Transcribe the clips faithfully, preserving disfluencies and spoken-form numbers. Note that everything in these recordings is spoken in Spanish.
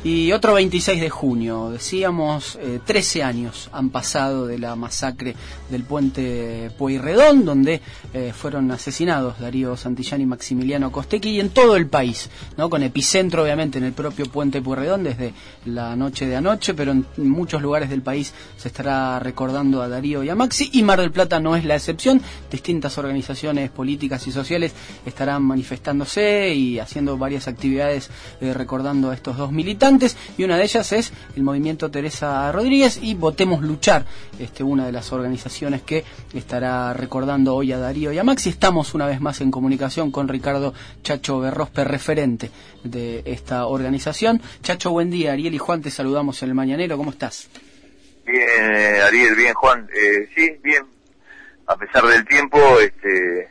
Y otro veintiséis de junio, decíamos, eh, trece años han pasado de la masacre del puente Pueyrredón, donde eh, fueron asesinados Darío Santillán y Maximiliano Costecchi, y en todo el país, ¿no? Con epicentro obviamente en el propio puente Pueyrredón desde la noche de anoche, pero en muchos lugares del país se estará recordando a Darío y a Maxi, y Mar del Plata no es la excepción. Distintas organizaciones políticas y sociales estarán manifestándose y haciendo varias actividades eh, recordando a estos dos militantes, y una de ellas es el movimiento Teresa Rodríguez y Votemos Luchar, este, una de las organizaciones que estará recordando hoy a Darío y a Maxi. Estamos una vez más en comunicación con Ricardo Chacho Berrospe, referente de esta organización. Chacho, buen día. Ariel y Juan te saludamos en el Mañanero, ¿cómo estás? Bien, eh, Ariel, bien, Juan, eh, sí, bien, a pesar del tiempo, este,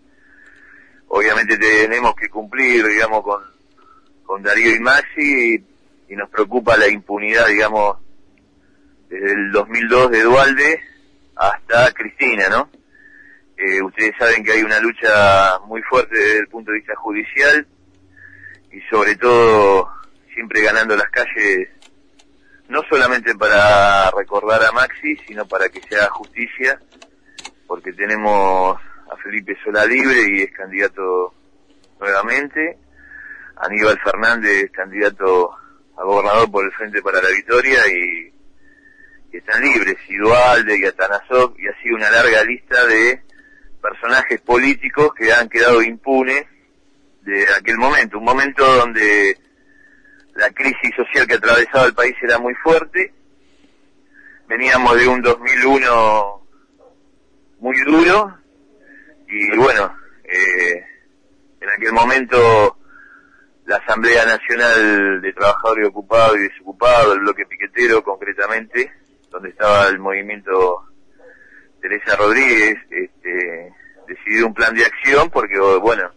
obviamente tenemos que cumplir, digamos, con, con Darío y Maxi, y, y nos preocupa la impunidad, digamos, desde el dos mil dos de Duhalde hasta Cristina, ¿no? Eh, ustedes saben que hay una lucha muy fuerte desde el punto de vista judicial, y sobre todo siempre ganando las calles, no solamente para recordar a Maxi, sino para que se haga justicia, porque tenemos a Felipe Solá libre y es candidato nuevamente, Aníbal Fernández candidato a gobernador por el Frente para la Victoria, y, y están libres, y Duhalde y Atanasov, y así una larga lista de personajes políticos que han quedado impunes de aquel momento, un momento donde la crisis social que atravesaba el país era muy fuerte. Veníamos de un dos mil uno muy duro, y bueno, eh, en aquel momento la Asamblea Nacional de Trabajadores Ocupados y Desocupados, el bloque piquetero concretamente, donde estaba el movimiento Teresa Rodríguez, este, decidió un plan de acción porque, bueno,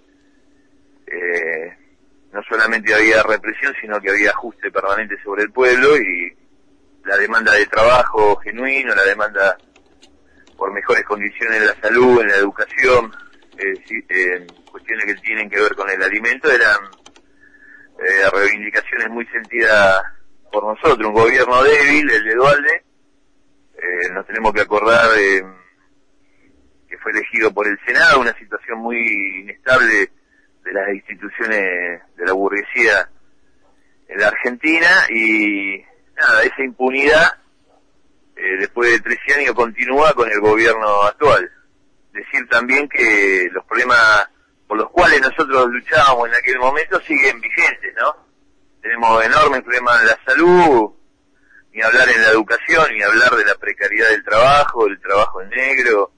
eh, no solamente había represión, sino que había ajuste permanente sobre el pueblo, y la demanda de trabajo genuino, la demanda por mejores condiciones en la salud, en la educación, eh, en cuestiones que tienen que ver con el alimento, eran eh, reivindicaciones muy sentidas por nosotros. Un gobierno débil, el de Duhalde, eh, nos tenemos que acordar de que fue elegido por el Senado, una situación muy inestable de las instituciones de la burguesía en la Argentina, y nada, esa impunidad eh, después de trece años continúa con el gobierno actual. Decir también que los problemas por los cuales nosotros luchábamos en aquel momento siguen vigentes, ¿no? Tenemos enormes problemas en la salud, ni hablar en la educación, ni hablar de la precariedad del trabajo, del trabajo en negro.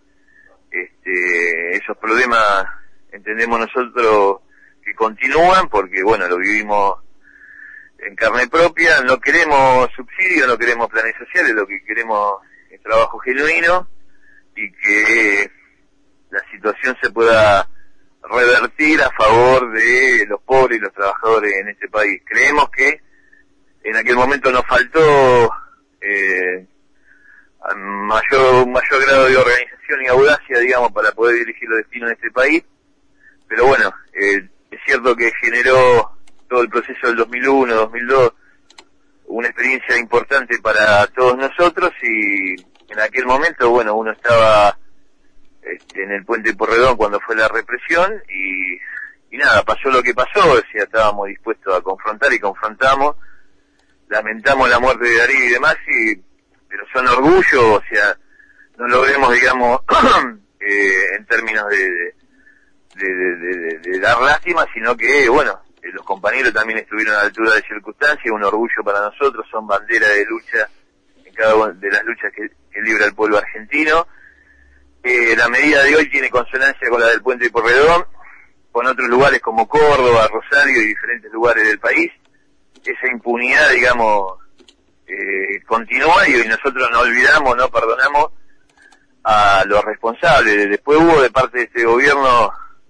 Este, esos problemas entendemos nosotros que continúan porque, bueno, lo vivimos en carne propia. No queremos subsidios, no queremos planes sociales, lo que queremos es trabajo genuino, y que la situación se pueda revertir a favor de los pobres y los trabajadores en este país. Creemos que en aquel momento nos faltó eh, mayor, un mayor grado de organización y audacia, digamos, para poder dirigir los destinos de este país. Pero bueno, eh, es cierto que generó todo el proceso del dos mil uno, dos mil dos, una experiencia importante para todos nosotros, y en aquel momento, bueno, uno estaba este, en el puente Pueyrredón cuando fue la represión, y, y nada, pasó lo que pasó. O sea, estábamos dispuestos a confrontar y confrontamos. Lamentamos la muerte de Darío y de Maxi, pero son orgullo, o sea, no lo vemos, digamos, eh, en términos de, de, de, de, de, de dar lástima, sino que, bueno, eh, los compañeros también estuvieron a la altura de circunstancias, un orgullo para nosotros, son bandera de lucha en cada una de las luchas que, que libra el pueblo argentino. Eh, la medida de hoy tiene consonancia con la del puente de Pueyrredón, con otros lugares como Córdoba, Rosario y diferentes lugares del país. Esa impunidad, digamos, eh, continúa, y nosotros no olvidamos, no perdonamos a los responsables. Después hubo de parte de este gobierno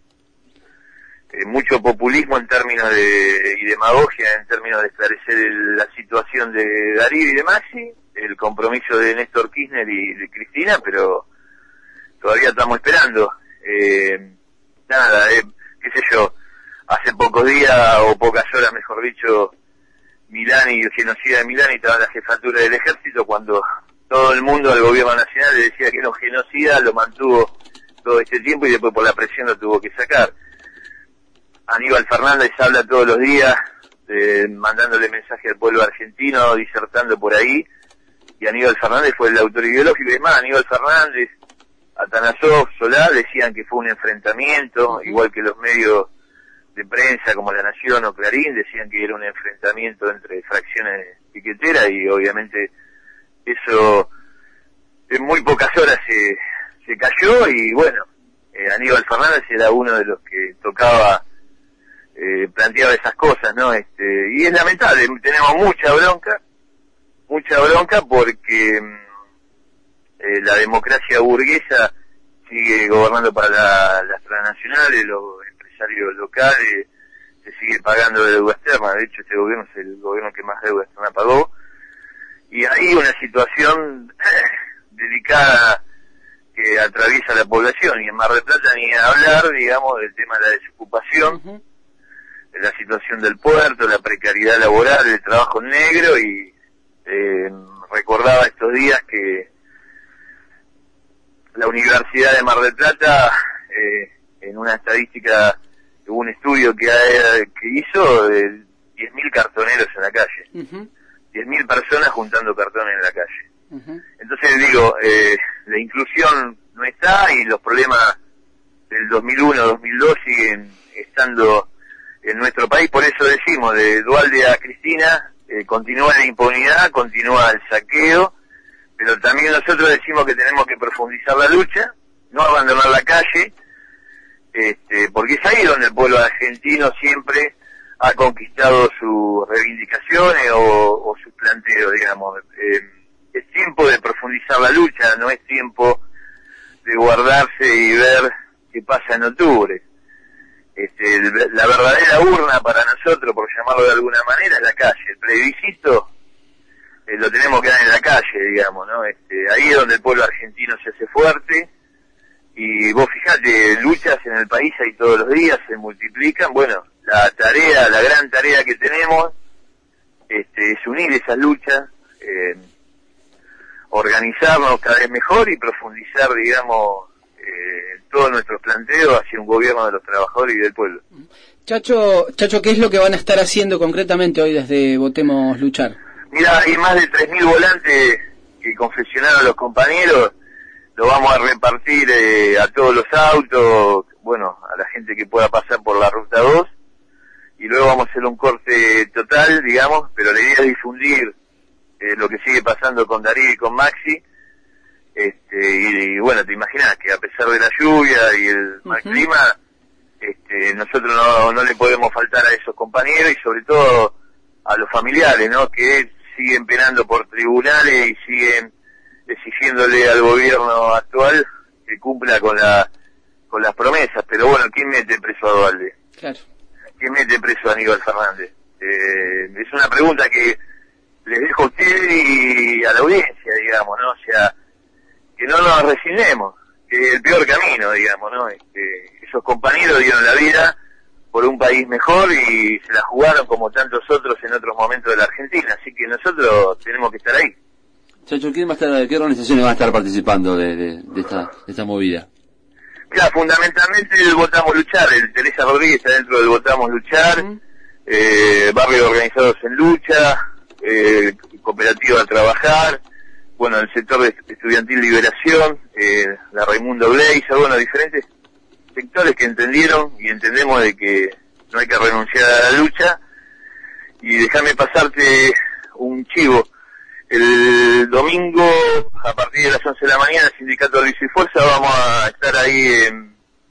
eh, mucho populismo en términos de y demagogia en términos de esclarecer el, la situación de Darío y de Maxi, el compromiso de Néstor Kirchner y de Cristina, pero todavía estamos esperando. Eh, nada, eh, qué sé yo, hace pocos días, o pocas horas mejor dicho, Milán y el genocida de Milán y estaba en la jefatura del ejército, cuando todo el mundo al gobierno nacional le decía que era un genocida, lo mantuvo todo este tiempo y después por la presión lo tuvo que sacar. Aníbal Fernández habla todos los días, eh, mandándole mensaje al pueblo argentino, disertando por ahí, y Aníbal Fernández fue el autor ideológico. Y además, Aníbal Fernández, Atanasov, Solá decían que fue un enfrentamiento, uh-huh. igual que los medios de prensa como La Nación o Clarín decían que era un enfrentamiento entre fracciones piqueteras, y obviamente eso en muy pocas horas se, se cayó. Y bueno, eh, Aníbal Fernández era uno de los que tocaba, eh, planteaba esas cosas, ¿no? Este, y es lamentable, tenemos mucha bronca, mucha bronca porque eh, la democracia burguesa sigue gobernando para la, las transnacionales, los empresarios locales, se sigue pagando deuda externa. De hecho, este gobierno es el gobierno que más deuda externa pagó, y hay una situación delicada que atraviesa la población, y en Mar del Plata ni a hablar, digamos, del tema de la desocupación, uh-huh. de la situación del puerto, la precariedad laboral, el trabajo en negro. Y eh, recordaba estos días que la Universidad de Mar del Plata, eh, en una estadística, hubo un estudio que, que hizo de diez mil cartoneros en la calle, uh-huh. diez mil personas juntando cartones en la calle. Uh-huh. Entonces digo, eh, la inclusión no está, y los problemas del dos mil uno, dos mil dos siguen estando en nuestro país. Por eso decimos, de Duhalde a Cristina, eh, continúa la impunidad, continúa el saqueo, pero también nosotros decimos que tenemos que profundizar la lucha, no abandonar la calle, este, porque es ahí donde el pueblo argentino siempre ha conquistado sus reivindicaciones o, o sus planteos, digamos. Eh, es tiempo de profundizar la lucha, no es tiempo de guardarse y ver qué pasa en octubre. Este, la verdadera urna para nosotros, por llamarlo de alguna manera, es la calle. El plebiscito eh, lo tenemos que dar en la calle, digamos, ¿no? Este, ahí es donde el pueblo argentino se hace fuerte. Y vos fijate, luchas en el país hay todos los días, se multiplican. Bueno, la tarea, la gran tarea que tenemos, este, es unir esas luchas, eh, organizarnos cada vez mejor y profundizar, digamos, eh, todos nuestros planteos hacia un gobierno de los trabajadores y del pueblo. Chacho, Chacho, ¿qué es lo que van a estar haciendo concretamente hoy desde Votemos Luchar? Mira, hay más de tres mil volantes que confeccionaron los compañeros. Lo vamos a repartir eh, a todos los autos, bueno, a la gente que pueda pasar por la ruta dos, y luego vamos a hacer un corte total, digamos, pero la idea es difundir eh, lo que sigue pasando con Darío y con Maxi. Este, y, y bueno, te imaginas que a pesar de la lluvia y el mal uh-huh. clima, este, nosotros no, no le podemos faltar a esos compañeros, y sobre todo a los familiares, ¿no? Que siguen penando por tribunales y siguen exigiéndole al gobierno actual que cumpla con la con las promesas. Pero bueno, ¿quién mete preso a Duhalde? Claro. ¿Quién mete preso a Aníbal Fernández? Eh, es una pregunta que les dejo a usted y a la audiencia, digamos, ¿no? O sea, que no nos resignemos, que es el peor camino, digamos, ¿no? Este, esos compañeros dieron la vida por un país mejor y se la jugaron como tantos otros en otros momentos de la Argentina, así que nosotros tenemos que estar ahí. Chacho, ¿quién va a estar, ¿qué organizaciones van a estar participando de, de, de, esta, de esta movida? Mira, fundamentalmente el Votamos Luchar, el Teresa Rodríguez está dentro del Votamos Luchar, uh-huh. eh, Barrios Organizados en Lucha, eh, Cooperativa a Trabajar, bueno, el sector de estudiantil Liberación, eh, la Raimundo Gleiser, bueno, diferentes sectores que entendieron y entendemos de que no hay que renunciar a la lucha. Y déjame pasarte un chivo. El domingo, a partir de las once de la mañana, el Sindicato de Lucha y Fuerza, vamos a estar ahí eh,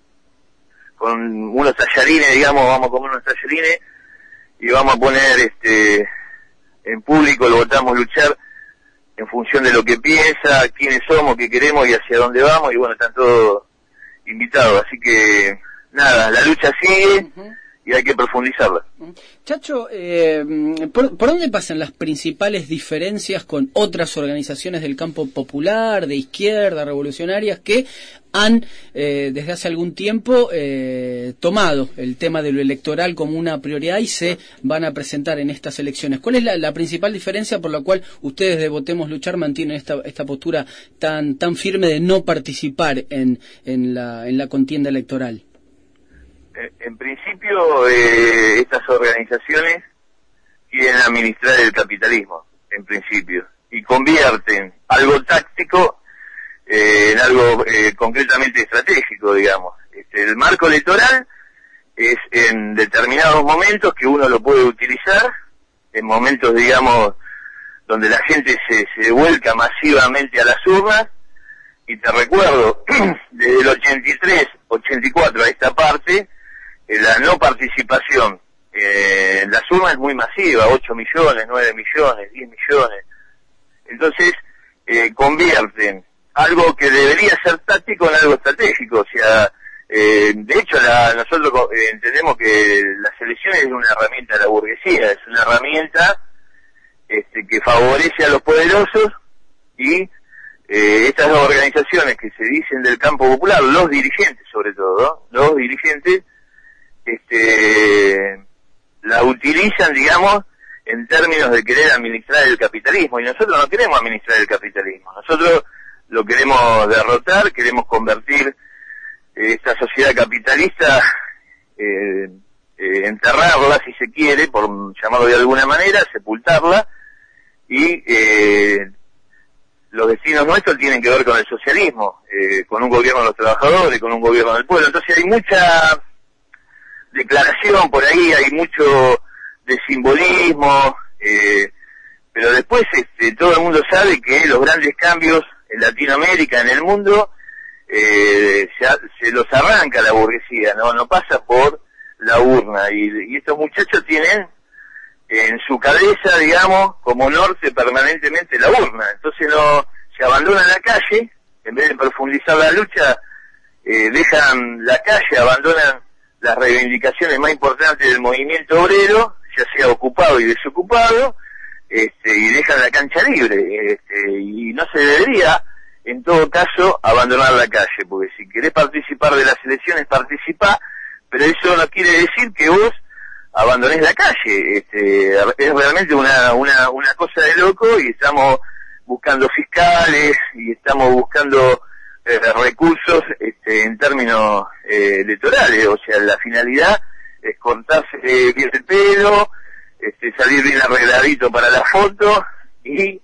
con unos tallarines, digamos, vamos a comer unos tallarines y vamos a poner este en público el Votamos Luchar en función de lo que piensa, quiénes somos, qué queremos y hacia dónde vamos. Y bueno, están todos invitados, así que nada, la lucha sigue, uh-huh. y hay que profundizarla. Chacho, eh, ¿por, ¿por dónde pasan las principales diferencias con otras organizaciones del campo popular, de izquierda, revolucionarias, que han eh, desde hace algún tiempo eh, tomado el tema de lo electoral como una prioridad y se van a presentar en estas elecciones? ¿Cuál es la, la principal diferencia por la cual ustedes de Votemos Luchar mantienen esta, esta postura tan, tan firme de no participar en, en, la, en la contienda electoral? En principio, eh, estas organizaciones quieren administrar el capitalismo, en principio, y convierten algo táctico eh, en algo eh, concretamente estratégico, digamos. Este, el marco electoral es en determinados momentos que uno lo puede utilizar, en momentos, digamos, donde la gente se, se vuelca masivamente a las urnas, y te recuerdo, desde el ochenta y tres, ochenta y cuatro a esta parte, la no participación eh, en las urnas es muy masiva, ocho millones, nueve millones, diez millones. Entonces, eh, convierten algo que debería ser táctico en algo estratégico. O sea, eh, de hecho, la, nosotros eh, entendemos que las elecciones es una herramienta de la burguesía, es una herramienta este, que favorece a los poderosos, y eh, estas organizaciones que se dicen del campo popular, los dirigentes sobre todo, ¿no? los dirigentes, este la utilizan, digamos, en términos de querer administrar el capitalismo, y nosotros no queremos administrar el capitalismo, nosotros lo queremos derrotar, queremos convertir eh, esta sociedad capitalista, eh, eh, enterrarla si se quiere, por llamarlo de alguna manera, sepultarla, y eh, los destinos nuestros tienen que ver con el socialismo, eh, con un gobierno de los trabajadores, con un gobierno del pueblo. Entonces hay mucha declaración por ahí, hay mucho de simbolismo, eh, pero después este, todo el mundo sabe que los grandes cambios en Latinoamérica, en el mundo, eh, se, se los arranca la burguesía, no no pasa por la urna, y, y estos muchachos tienen en su cabeza, digamos, como norte permanentemente la urna. Entonces no se abandonan la calle, en vez de profundizar la lucha, eh, dejan la calle, abandonan las reivindicaciones más importantes del movimiento obrero, ya sea ocupado y desocupado, este, y dejan la cancha libre, este, y no se debería, en todo caso, abandonar la calle, porque si querés participar de las elecciones, participá, pero eso no quiere decir que vos abandonés la calle. Este, es realmente una, una, una cosa de loco, y estamos buscando fiscales, y estamos buscando Eh, recursos este, en términos eh, electorales. O sea, la finalidad es cortarse eh, bien el pelo, este, salir bien arregladito para la foto, y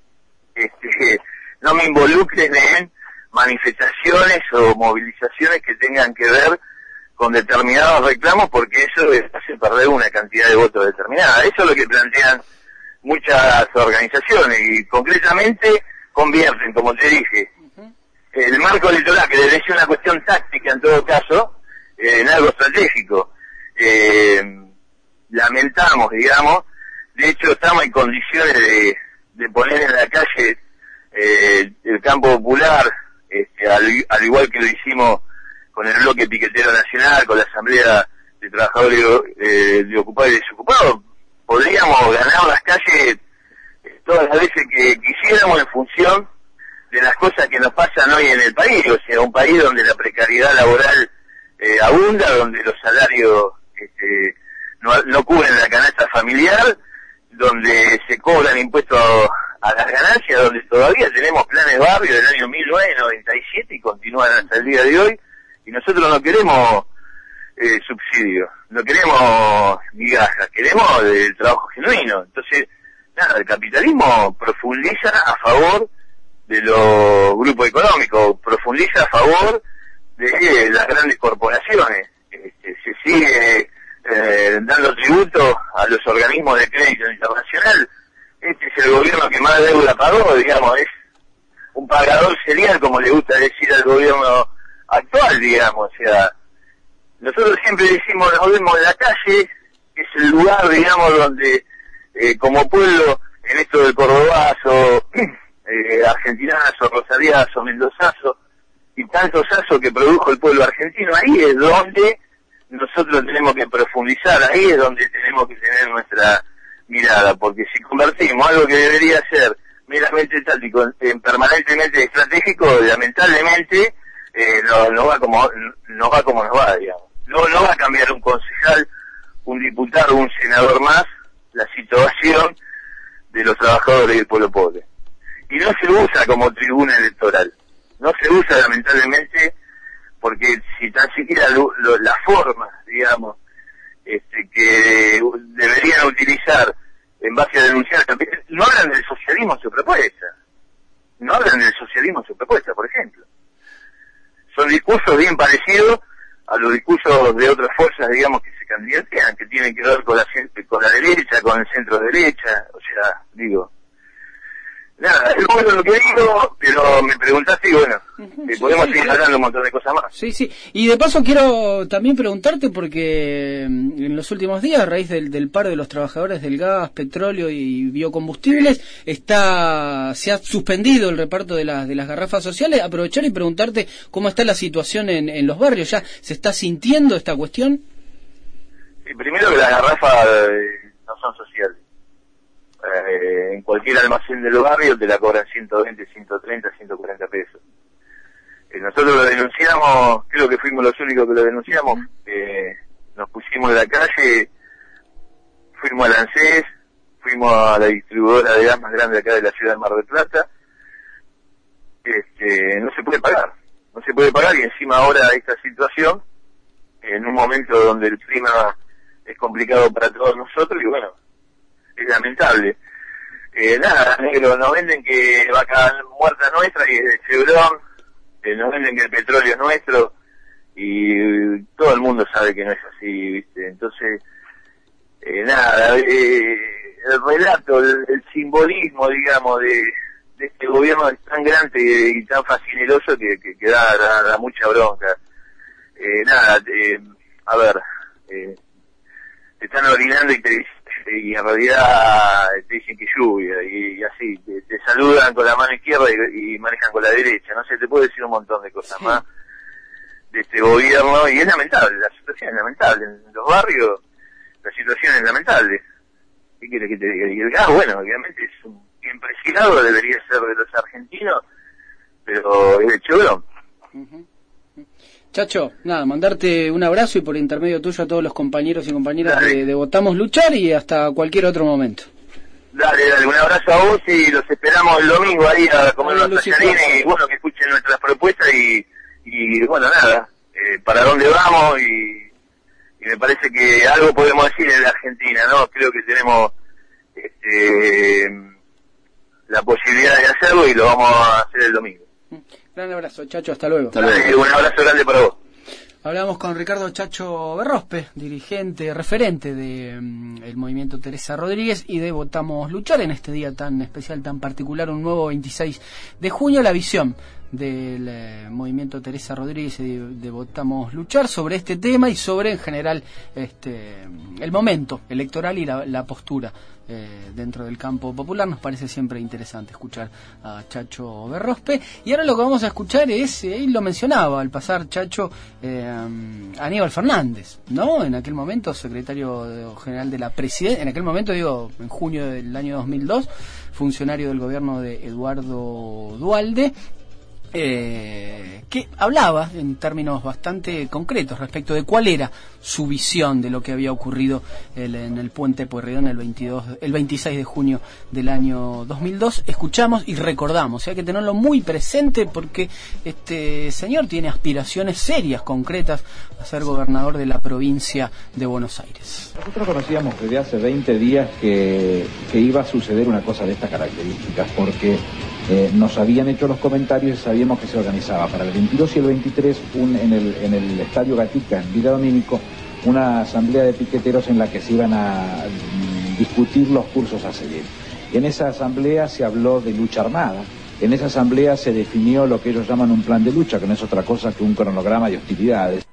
este, no me involucren en manifestaciones o movilizaciones que tengan que ver con determinados reclamos, porque eso hace perder una cantidad de votos determinada. Eso es lo que plantean muchas organizaciones, y concretamente convierten, como te dije, el marco electoral, que debe ser una cuestión táctica en todo caso, eh, en algo estratégico. Eh, lamentamos, digamos, de hecho estamos en condiciones de, de poner en la calle eh, el campo popular, este, al, al igual que lo hicimos con el bloque piquetero nacional, con la asamblea de trabajadores eh, de ocupados y desocupados. Podríamos ganar las calles todas las veces que quisiéramos, en función de las cosas que nos pasan hoy en el país. O sea, un país donde la precariedad laboral eh, abunda, donde los salarios este, no, no cubren la canasta familiar, donde se cobran impuestos a, a las ganancias, donde todavía tenemos planes barrio del año mil novecientos noventa y siete y continúan hasta el día de hoy, y nosotros no queremos eh, subsidios, no queremos migajas, queremos el trabajo genuino. Entonces, nada, el capitalismo profundiza a favor de los grupos económicos, profundiza a favor de las grandes corporaciones, este, se sigue eh, dando tributo a los organismos de crédito internacional. Este es el gobierno que más deuda pagó, digamos, es un pagador serial, como le gusta decir al gobierno actual, digamos. O sea, nosotros siempre decimos, nos vemos en la calle, que es el lugar, digamos, donde eh, como pueblo, en esto del cordobazo, Eh, argentinazo, rosariazo, mendozazo y tantos azos que produjo el pueblo argentino, ahí es donde nosotros tenemos que profundizar, ahí es donde tenemos que tener nuestra mirada, porque si convertimos algo que debería ser meramente táctico en permanentemente estratégico, lamentablemente eh, no, no va como no va como nos va, digamos. No, no va a cambiar un concejal, un diputado, un senador más la situación de los trabajadores del pueblo pobre. Y no se usa como tribuna electoral, no se usa lamentablemente, porque si tan siquiera lo, lo, la forma, digamos, este, que deberían utilizar en base a denunciar, no hablan del socialismo en su propuesta, no hablan del socialismo en su propuesta, por ejemplo. Son discursos bien parecidos a los discursos de otras fuerzas, digamos, que se candidatean, que tienen que ver con la, con la derecha, con el centro derecha, o sea, digo, nada, es bueno lo que digo, pero me preguntaste y bueno, uh-huh, eh, sí, podemos sí, seguir hablando un montón de cosas más. Sí, sí, y de paso quiero también preguntarte porque en los últimos días, a raíz del, del paro de los trabajadores del gas, petróleo y biocombustibles, está se ha suspendido el reparto de las de las garrafas sociales. Aprovechar y preguntarte cómo está la situación en, en los barrios. ¿Ya se está sintiendo esta cuestión? Sí, primero que las garrafas eh, no son sociales. Eh, en cualquier almacén del barrio te la cobran ciento veinte, ciento treinta, ciento cuarenta pesos. Eh, nosotros lo denunciamos, creo que fuimos los únicos que lo denunciamos, eh, nos pusimos en la calle, fuimos a la ANSES, fuimos a la distribuidora de gas más grande acá de la ciudad de Mar del Plata. Este, no se puede pagar, no se puede pagar y encima ahora esta situación, en un momento donde el clima es complicado para todos nosotros y bueno, es lamentable. Eh, nada, negro, nos venden que vaca muerta nuestra y es de Chevron, eh, nos venden que el petróleo es nuestro y todo el mundo sabe que no es así, ¿viste? Entonces, eh, nada, eh, el relato, el, el simbolismo, digamos, de, de este gobierno es tan grande y, y tan fascineroso que, que, que da, da, da mucha bronca. Eh, nada, eh, a ver, eh, te están orinando y te y en realidad te dicen que lluvia y, y así, te, te saludan con la mano izquierda y, y manejan con la derecha, no sé, te puedo decir un montón de cosas sí. más de este gobierno y es lamentable, la situación es lamentable, en los barrios la situación es lamentable. ¿Qué quieres que te diga? Y el gas, bueno, obviamente es un bien preciado, debería ser de los argentinos, pero es de Chevron. Uh-huh. Chacho, nada, mandarte un abrazo y por intermedio tuyo a todos los compañeros y compañeras de, de Votamos Luchar y hasta cualquier otro momento. Dale, dale, un abrazo a vos y los esperamos el domingo ahí a comer unos tallarines y bueno, que escuchen nuestras propuestas y, y bueno, nada, eh, para dónde vamos y, y me parece que algo podemos decir en la Argentina, ¿no? Creo que tenemos este, la posibilidad de hacerlo y lo vamos a hacer el domingo. Gran abrazo, Chacho, hasta luego. Hasta luego. Un abrazo grande para vos. Hablamos con Ricardo Chacho Berrospe, dirigente, referente de um, el movimiento Teresa Rodríguez y de Votamos Luchar en este día tan especial, tan particular, un nuevo veintiséis de junio, la visión del eh, movimiento Teresa Rodríguez y de, de Votamos Luchar sobre este tema y sobre en general este el momento electoral y la, la postura eh, dentro del campo popular. Nos parece siempre interesante escuchar a Chacho Berrospe y ahora lo que vamos a escuchar es, eh, él lo mencionaba al pasar Chacho, eh, Aníbal Fernández, ¿no? En aquel momento secretario general de la presidencia, en aquel momento digo en junio del año dos mil dos, funcionario del gobierno de Eduardo Duhalde, Eh, que hablaba en términos bastante concretos respecto de cuál era su visión de lo que había ocurrido el, en el puente Pueyrredón el veintidós, el veintiséis de junio del año dos mil dos. Escuchamos y recordamos, hay que tenerlo muy presente porque este señor tiene aspiraciones serias, concretas, a ser gobernador de la provincia de Buenos Aires. Nosotros conocíamos desde hace veinte días que, que iba a suceder una cosa de estas características porque Eh, nos habían hecho los comentarios y sabíamos que se organizaba para el veintidós y el veintitrés un, en, el, en el Estadio Gatica, en Villa Domínico, una asamblea de piqueteros en la que se iban a mm, discutir los cursos a seguir. En esa asamblea se habló de lucha armada, en esa asamblea se definió lo que ellos llaman un plan de lucha, que no es otra cosa que un cronograma de hostilidades.